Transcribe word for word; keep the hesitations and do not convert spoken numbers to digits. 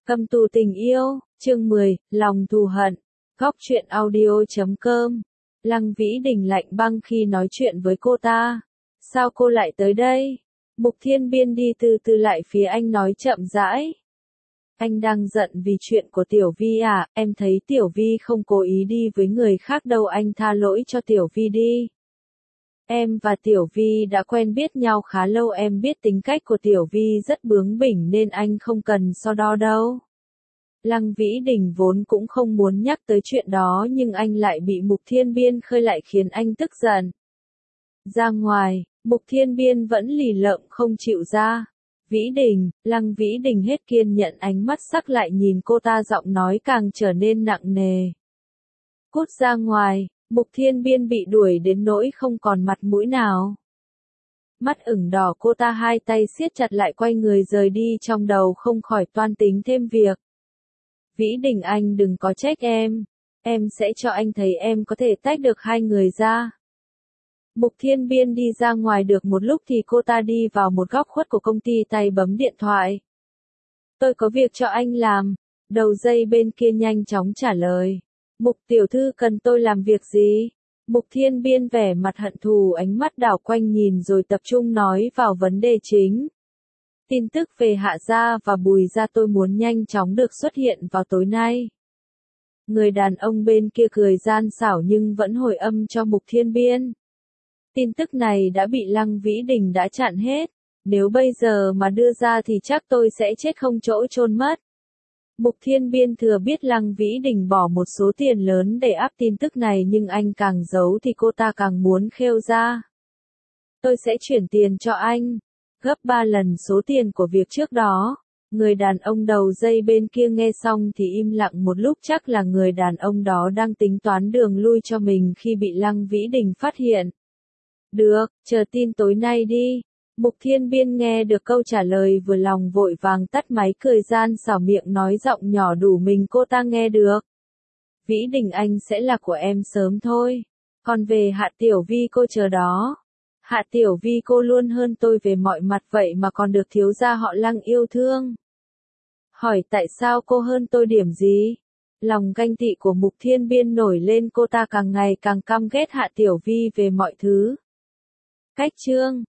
Cầm tù tình yêu, chương mười, lòng thù hận. Góc truyện audio chấm com. Lăng Vĩ Đình lạnh băng khi nói chuyện với cô ta. Sao cô lại tới đây? Mục Thiên Biên đi từ từ lại phía anh nói chậm rãi. Anh đang giận vì chuyện của Tiểu Vi à, em thấy Tiểu Vi không cố ý đi với người khác đâu, anh tha lỗi cho Tiểu Vi đi. Em và Tiểu Vi đã quen biết nhau khá lâu, em biết tính cách của Tiểu Vi rất bướng bỉnh nên anh không cần so đo đâu. Lăng Vĩ Đình vốn cũng không muốn nhắc tới chuyện đó nhưng anh lại bị Mục Thiên Biên khơi lại khiến anh tức giận. Ra ngoài, Mục Thiên Biên vẫn lì lợm không chịu ra. Vĩ Đình, Lăng Vĩ Đình hết kiên nhẫn, ánh mắt sắc lại nhìn cô ta, giọng nói càng trở nên nặng nề. Cút ra ngoài. Mục Thiên Biên bị đuổi đến nỗi không còn mặt mũi nào. Mắt ửng đỏ, cô ta hai tay siết chặt lại quay người rời đi, trong đầu không khỏi toan tính thêm việc. Vĩ Đình, anh đừng có trách em. Em sẽ cho anh thấy em có thể tách được hai người ra. Mục Thiên Biên đi ra ngoài được một lúc thì cô ta đi vào một góc khuất của công ty, tay bấm điện thoại. Tôi có việc cho anh làm. Đầu dây bên kia nhanh chóng trả lời. Mục tiểu thư cần tôi làm việc gì? Mục Thiên Biên vẻ mặt hận thù, ánh mắt đảo quanh nhìn rồi tập trung nói vào vấn đề chính. Tin tức về Hạ Gia và Bùi Gia tôi muốn nhanh chóng được xuất hiện vào tối nay. Người đàn ông bên kia cười gian xảo nhưng vẫn hồi âm cho Mục Thiên Biên. Tin tức này đã bị Lăng Vĩ Đình đã chặn hết. Nếu bây giờ mà đưa ra thì chắc tôi sẽ chết không chỗ chôn mất. Mục Thiên Biên thừa biết Lăng Vĩ Đình bỏ một số tiền lớn để áp tin tức này nhưng anh càng giấu thì cô ta càng muốn khêu ra. Tôi sẽ chuyển tiền cho anh, gấp ba lần số tiền của việc trước đó. Người đàn ông đầu dây bên kia nghe xong thì im lặng một lúc, chắc là người đàn ông đó đang tính toán đường lui cho mình khi bị Lăng Vĩ Đình phát hiện. Được, chờ tin tối nay đi. Mục Thiên Biên nghe được câu trả lời vừa lòng vội vàng tắt máy, cười gian xảo, miệng nói giọng nhỏ đủ mình cô ta nghe được. Vĩ Đình, anh sẽ là của em sớm thôi. Còn về Hạ Tiểu Vi cô chờ đó. Hạ Tiểu Vi cô luôn hơn tôi về mọi mặt vậy mà còn được thiếu gia họ Lăng yêu thương. Hỏi tại sao cô hơn tôi điểm gì? Lòng ganh tị của Mục Thiên Biên nổi lên, cô ta càng ngày càng căm ghét Hạ Tiểu Vi về mọi thứ. Cách chương